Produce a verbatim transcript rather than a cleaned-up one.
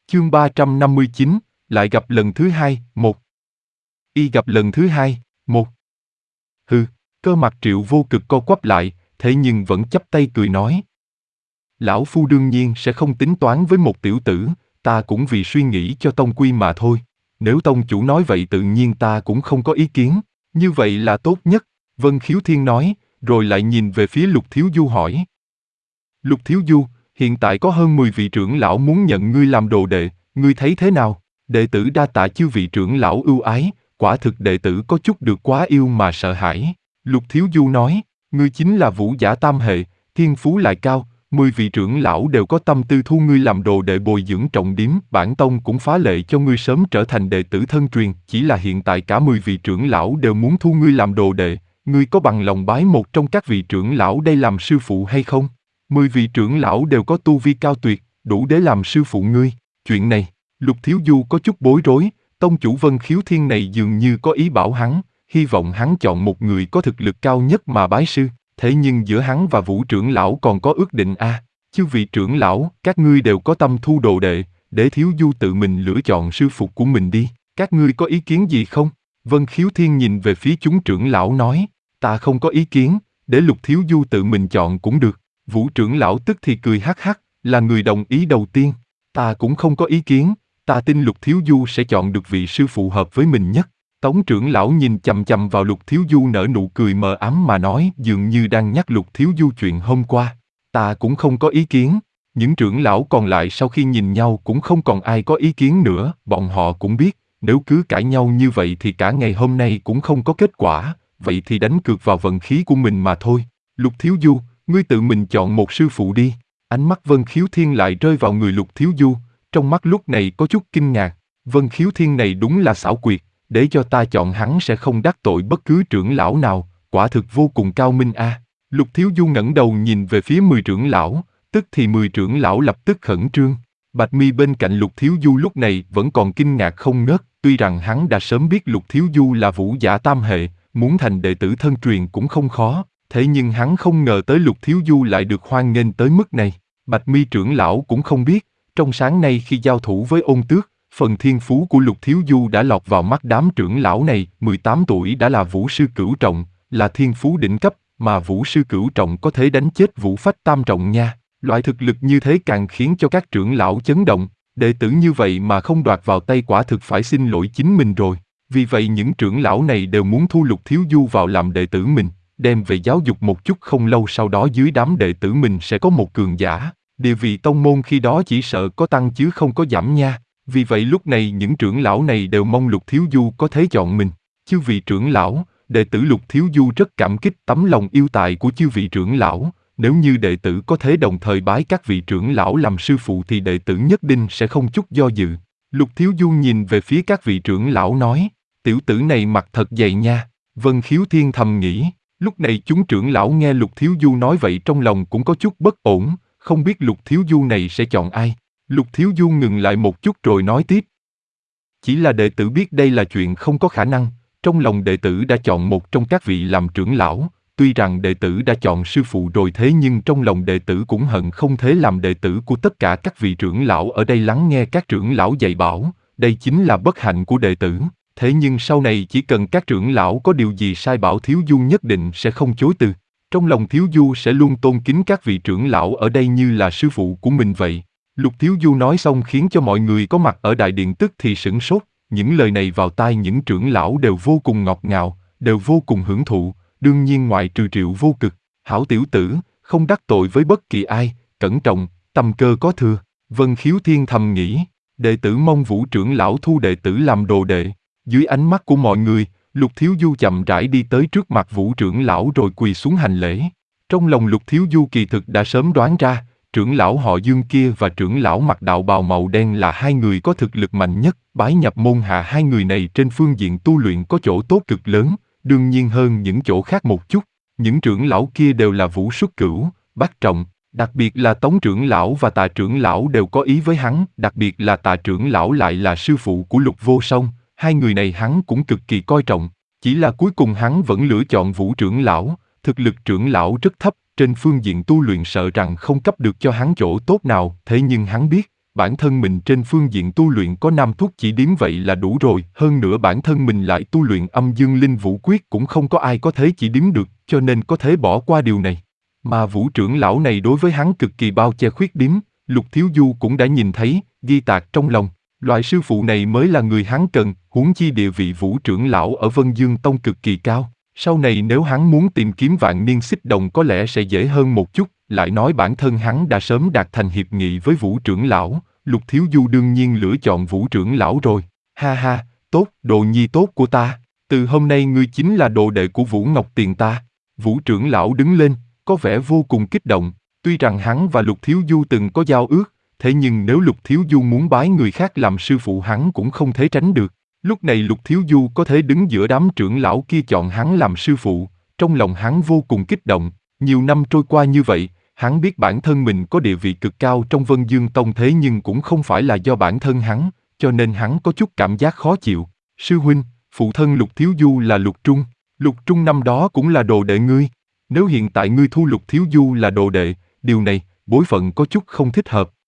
Chương ba trăm năm mươi chín, lại gặp lần thứ hai, một. Y gặp lần thứ hai, một. Hừ, cơ mặt Triệu Vô Cực co quắp lại, thế nhưng vẫn chắp tay cười nói. Lão Phu đương nhiên sẽ không tính toán với một tiểu tử, ta cũng vì suy nghĩ cho tông quy mà thôi. Nếu tông chủ nói vậy tự nhiên ta cũng không có ý kiến, như vậy là tốt nhất, Vân Khiếu Thiên nói, rồi lại nhìn về phía Lục Thiếu Du hỏi. Lục Thiếu Du, hiện tại có hơn mười vị trưởng lão muốn nhận ngươi làm đồ đệ, ngươi thấy thế nào? Đệ tử đa tạ chư vị trưởng lão ưu ái, quả thực đệ tử có chút được quá yêu mà sợ hãi. Lục Thiếu Du nói, ngươi chính là vũ giả tam hệ, thiên phú lại cao, mười vị trưởng lão đều có tâm tư thu ngươi làm đồ đệ bồi dưỡng trọng điểm, bản tông cũng phá lệ cho ngươi sớm trở thành đệ tử thân truyền, chỉ là hiện tại cả mười vị trưởng lão đều muốn thu ngươi làm đồ đệ, ngươi có bằng lòng bái một trong các vị trưởng lão đây làm sư phụ hay không? Mười vị trưởng lão đều có tu vi cao tuyệt, đủ để làm sư phụ ngươi. Chuyện này, Lục Thiếu Du có chút bối rối, tông chủ Vân Khiếu Thiên này dường như có ý bảo hắn, hy vọng hắn chọn một người có thực lực cao nhất mà bái sư, thế nhưng giữa hắn và Vũ trưởng lão còn có ước định a. À, chư vị trưởng lão, các ngươi đều có tâm thu đồ đệ, để Thiếu Du tự mình lựa chọn sư phụ của mình đi, các ngươi có ý kiến gì không? Vân Khiếu Thiên nhìn về phía chúng trưởng lão nói, ta không có ý kiến, để Lục Thiếu Du tự mình chọn cũng được. Vũ trưởng lão tức thì cười hắc hắc, là người đồng ý đầu tiên. Ta cũng không có ý kiến, ta tin Lục Thiếu Du sẽ chọn được vị sư phụ hợp với mình nhất. Tống trưởng lão nhìn chằm chằm vào Lục Thiếu Du nở nụ cười mờ ám mà nói, dường như đang nhắc Lục Thiếu Du chuyện hôm qua. Ta cũng không có ý kiến. Những trưởng lão còn lại sau khi nhìn nhau cũng không còn ai có ý kiến nữa, bọn họ cũng biết, nếu cứ cãi nhau như vậy thì cả ngày hôm nay cũng không có kết quả, vậy thì đánh cược vào vận khí của mình mà thôi. Lục Thiếu Du, ngươi tự mình chọn một sư phụ đi. Ánh mắt Vân Khiếu Thiên lại rơi vào người Lục Thiếu Du, trong mắt lúc này có chút kinh ngạc. Vân Khiếu Thiên này đúng là xảo quyệt, để cho ta chọn hắn sẽ không đắc tội bất cứ trưởng lão nào, quả thực vô cùng cao minh a. À. Lục Thiếu Du ngẩng đầu nhìn về phía mười trưởng lão, tức thì mười trưởng lão lập tức khẩn trương. Bạch Mi bên cạnh Lục Thiếu Du lúc này vẫn còn kinh ngạc không ngớt, tuy rằng hắn đã sớm biết Lục Thiếu Du là vũ giả tam hệ, muốn thành đệ tử thân truyền cũng không khó. Thế nhưng hắn không ngờ tới Lục Thiếu Du lại được hoan nghênh tới mức này. Bạch Mi trưởng lão cũng không biết, trong sáng nay khi giao thủ với Ôn Tước, phần thiên phú của Lục Thiếu Du đã lọt vào mắt đám trưởng lão này, mười tám tuổi đã là vũ sư cửu trọng, là thiên phú đỉnh cấp, mà vũ sư cửu trọng có thể đánh chết vũ phách tam trọng nha. Loại thực lực như thế càng khiến cho các trưởng lão chấn động, đệ tử như vậy mà không đoạt vào tay quả thực phải xin lỗi chính mình rồi. Vì vậy những trưởng lão này đều muốn thu Lục Thiếu Du vào làm đệ tử mình, đem về giáo dục một chút, không lâu sau đó dưới đám đệ tử mình sẽ có một cường giả, địa vị tông môn khi đó chỉ sợ có tăng chứ không có giảm nha. Vì vậy lúc này những trưởng lão này đều mong Lục Thiếu Du có thể chọn mình. Chư vị trưởng lão, đệ tử Lục Thiếu Du rất cảm kích tấm lòng yêu tài của chư vị trưởng lão, nếu như đệ tử có thể đồng thời bái các vị trưởng lão làm sư phụ thì đệ tử nhất định sẽ không chút do dự. Lục Thiếu Du nhìn về phía các vị trưởng lão nói, tiểu tử này mặt thật dày nha. Vân Khiếu Thiên thầm nghĩ. Lúc này chúng trưởng lão nghe Lục Thiếu Du nói vậy trong lòng cũng có chút bất ổn, không biết Lục Thiếu Du này sẽ chọn ai. Lục Thiếu Du ngừng lại một chút rồi nói tiếp. Chỉ là đệ tử biết đây là chuyện không có khả năng, trong lòng đệ tử đã chọn một trong các vị làm trưởng lão, tuy rằng đệ tử đã chọn sư phụ rồi thế nhưng trong lòng đệ tử cũng hận không thể làm đệ tử của tất cả các vị trưởng lão ở đây lắng nghe các trưởng lão dạy bảo, đây chính là bất hạnh của đệ tử. Thế nhưng sau này chỉ cần các trưởng lão có điều gì sai bảo Thiếu Du nhất định sẽ không chối từ. Trong lòng Thiếu Du sẽ luôn tôn kính các vị trưởng lão ở đây như là sư phụ của mình vậy. Lục Thiếu Du nói xong khiến cho mọi người có mặt ở đại điện tức thì sửng sốt. Những lời này vào tai những trưởng lão đều vô cùng ngọt ngào, đều vô cùng hưởng thụ. Đương nhiên ngoại trừ Triệu Vô Cực, hảo tiểu tử, không đắc tội với bất kỳ ai, cẩn trọng, tâm cơ có thừa. Vân Khiếu Thiên thầm nghĩ, đệ tử mong Vũ trưởng lão thu đệ tử làm đồ đệ. Dưới ánh mắt của mọi người, Lục Thiếu Du chậm rãi đi tới trước mặt Vũ trưởng lão rồi quỳ xuống hành lễ. Trong lòng Lục Thiếu Du kỳ thực đã sớm đoán ra, trưởng lão họ Dương kia và trưởng lão mặc đạo bào màu đen là hai người có thực lực mạnh nhất, bái nhập môn hạ hai người này trên phương diện tu luyện có chỗ tốt cực lớn, đương nhiên hơn những chỗ khác một chút. Những trưởng lão kia đều là Vũ xuất cửu, bát trọng, đặc biệt là Tống trưởng lão và Tạ trưởng lão đều có ý với hắn, đặc biệt là Tạ trưởng lão lại là sư phụ của Lục Vô Song. Hai người này hắn cũng cực kỳ coi trọng, chỉ là cuối cùng hắn vẫn lựa chọn Vũ trưởng lão, thực lực trưởng lão rất thấp, trên phương diện tu luyện sợ rằng không cấp được cho hắn chỗ tốt nào, thế nhưng hắn biết, bản thân mình trên phương diện tu luyện có nam thuốc chỉ điếm vậy là đủ rồi, hơn nữa bản thân mình lại tu luyện âm dương linh vũ quyết cũng không có ai có thể chỉ điếm được, cho nên có thể bỏ qua điều này. Mà Vũ trưởng lão này đối với hắn cực kỳ bao che khuyết điểm, Lục Thiếu Du cũng đã nhìn thấy, ghi tạc trong lòng. Loại sư phụ này mới là người hắn cần, huống chi địa vị Vũ trưởng lão ở Vân Dương Tông cực kỳ cao. Sau này nếu hắn muốn tìm kiếm vạn niên xích đồng có lẽ sẽ dễ hơn một chút, lại nói bản thân hắn đã sớm đạt thành hiệp nghị với Vũ trưởng lão, Lục Thiếu Du đương nhiên lựa chọn Vũ trưởng lão rồi. Ha ha, tốt, đồ nhi tốt của ta, từ hôm nay ngươi chính là đồ đệ của Vũ Ngọc Tiền ta. Vũ trưởng lão đứng lên, có vẻ vô cùng kích động, tuy rằng hắn và Lục Thiếu Du từng có giao ước, thế nhưng nếu Lục Thiếu Du muốn bái người khác làm sư phụ hắn cũng không thể tránh được. Lúc này Lục Thiếu Du có thể đứng giữa đám trưởng lão kia chọn hắn làm sư phụ, trong lòng hắn vô cùng kích động. Nhiều năm trôi qua như vậy, hắn biết bản thân mình có địa vị cực cao trong Vân Dương Tông thế nhưng cũng không phải là do bản thân hắn, cho nên hắn có chút cảm giác khó chịu. Sư huynh, phụ thân Lục Thiếu Du là Lục Trung, Lục Trung năm đó cũng là đồ đệ ngươi. Nếu hiện tại ngươi thu Lục Thiếu Du là đồ đệ, điều này, bối phận có chút không thích hợp.